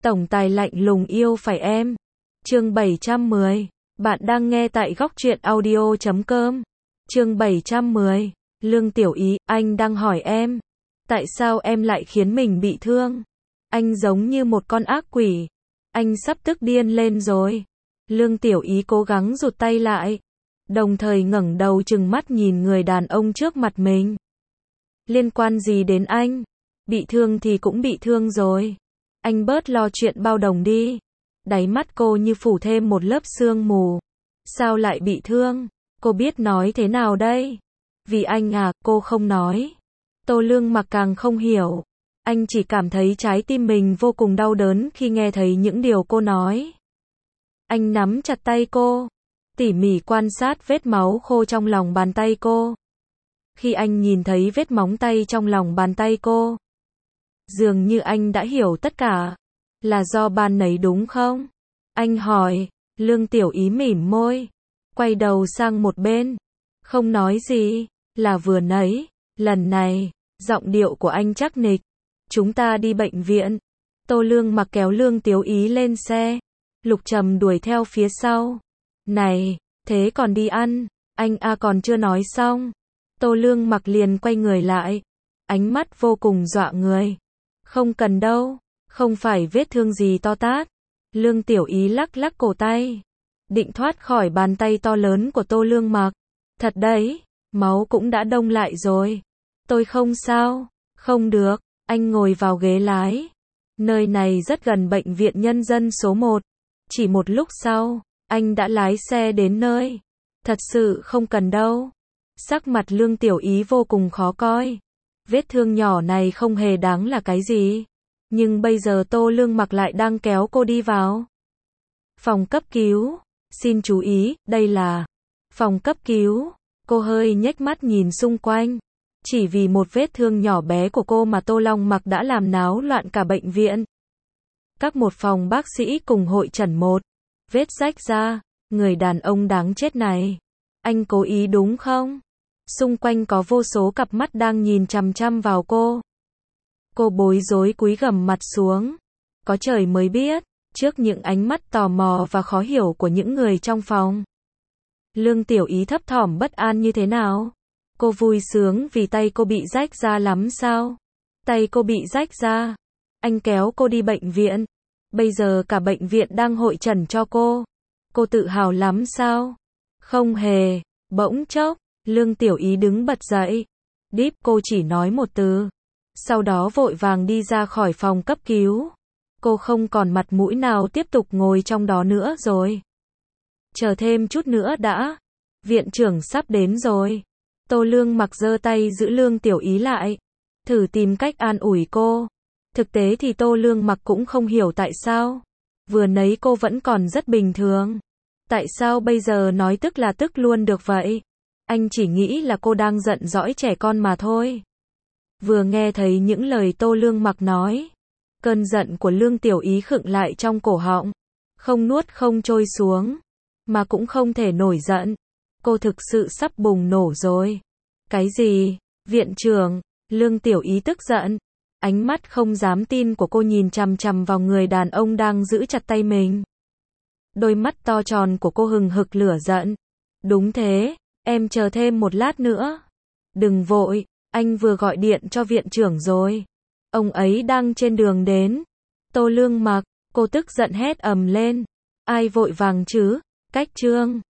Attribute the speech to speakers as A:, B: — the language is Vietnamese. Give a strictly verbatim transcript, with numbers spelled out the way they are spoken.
A: Tổng tài lạnh lùng yêu phải em. Chương bảy trăm mười. Bạn đang nghe tại góc truyện audio chấm com. Chương bảy trăm mười. Lương Tiểu Ý, anh đang hỏi em. Tại sao em lại khiến mình bị thương? Anh giống như một con ác quỷ. Anh sắp tức điên lên rồi. Lương Tiểu Ý cố gắng rụt tay lại. Đồng thời ngẩng đầu trừng mắt nhìn người đàn ông trước mặt mình. Liên quan gì đến anh? Bị thương thì cũng bị thương rồi. Anh bớt lo chuyện bao đồng đi. Đáy mắt cô như phủ thêm một lớp sương mù. Sao lại bị thương? Cô biết nói thế nào đây? Vì anh à, cô không nói. Tô Lương Mặc càng không hiểu. Anh chỉ cảm thấy trái tim mình vô cùng đau đớn khi nghe thấy những điều cô nói. Anh nắm chặt tay cô, tỉ mỉ quan sát vết máu khô trong lòng bàn tay cô. Khi anh nhìn thấy vết móng tay trong lòng bàn tay cô, dường như anh đã hiểu tất cả. Là do ban nấy đúng không? Anh hỏi. Lương Tiểu Ý mỉm môi, quay đầu sang một bên, không nói gì. Là vừa nãy, lần này, giọng điệu của anh chắc nịch. Chúng ta đi bệnh viện. Tô Lương Mặc kéo Lương Tiểu Ý lên xe. Lục Trầm đuổi theo phía sau. Này, thế còn đi ăn? Anh a còn chưa nói xong. Tô Lương Mặc liền quay người lại. Ánh mắt vô cùng dọa người. Không cần đâu. Không phải vết thương gì to tát. Lương Tiểu Ý lắc lắc cổ tay, định thoát khỏi bàn tay to lớn của Tô Lương Mặc. Thật đấy, máu cũng đã đông lại rồi. Tôi không sao. Không được. Anh ngồi vào ghế lái. Nơi này rất gần bệnh viện nhân dân số một. Chỉ một lúc sau, anh đã lái xe đến nơi. Thật sự không cần đâu. Sắc mặt Lương Tiểu Ý vô cùng khó coi. Vết thương nhỏ này không hề đáng là cái gì. Nhưng bây giờ Tô Lương Mặc lại đang kéo cô đi vào phòng cấp cứu. Xin chú ý, đây là phòng cấp cứu. Cô hơi nhếch mắt nhìn xung quanh. Chỉ vì một vết thương nhỏ bé của cô mà Tô Long Mặc đã làm náo loạn cả bệnh viện. Các một phòng bác sĩ cùng hội chẩn một vết rách ra. Người đàn ông đáng chết này. Anh cố ý đúng không? Xung quanh có vô số cặp mắt đang nhìn chằm chằm vào cô. Cô bối rối cúi gằm mặt xuống. Có trời mới biết, trước những ánh mắt tò mò và khó hiểu của những người trong phòng, Lương Tiểu Ý thấp thỏm bất an như thế nào. Cô vui sướng vì tay cô bị rách ra lắm sao? Tay cô bị rách ra. Anh kéo cô đi bệnh viện. Bây giờ cả bệnh viện đang hội chẩn cho cô. Cô tự hào lắm sao? Không hề. Bỗng chốc, Lương Tiểu Ý đứng bật dậy. Đíp, cô chỉ nói một từ. Sau đó vội vàng đi ra khỏi phòng cấp cứu. Cô không còn mặt mũi nào tiếp tục ngồi trong đó nữa rồi. Chờ thêm chút nữa đã. Viện trưởng sắp đến rồi. Tô Lương Mặc giơ tay giữ Lương Tiểu Ý lại. Thử tìm cách an ủi cô. Thực tế thì Tô Lương Mặc cũng không hiểu tại sao. Vừa nãy cô vẫn còn rất bình thường. Tại sao bây giờ nói tức là tức luôn được vậy? Anh chỉ nghĩ là cô đang giận dỗi trẻ con mà thôi. Vừa nghe thấy những lời Tô Lương Mặc nói, cơn giận của Lương Tiểu Ý khựng lại trong cổ họng. Không nuốt không trôi xuống, mà cũng không thể nổi giận. Cô thực sự sắp bùng nổ rồi. Cái gì? Viện trưởng? Lương Tiểu Ý tức giận. Ánh mắt không dám tin của cô nhìn chằm chằm vào người đàn ông đang giữ chặt tay mình. Đôi mắt to tròn của cô hừng hực lửa giận. Đúng thế, em chờ thêm một lát nữa. Đừng vội. Anh vừa gọi điện cho viện trưởng rồi. Ông ấy đang trên đường đến. Tô Lương Mặc, cô tức giận hét ầm lên. Ai vội vàng chứ? Cách trương.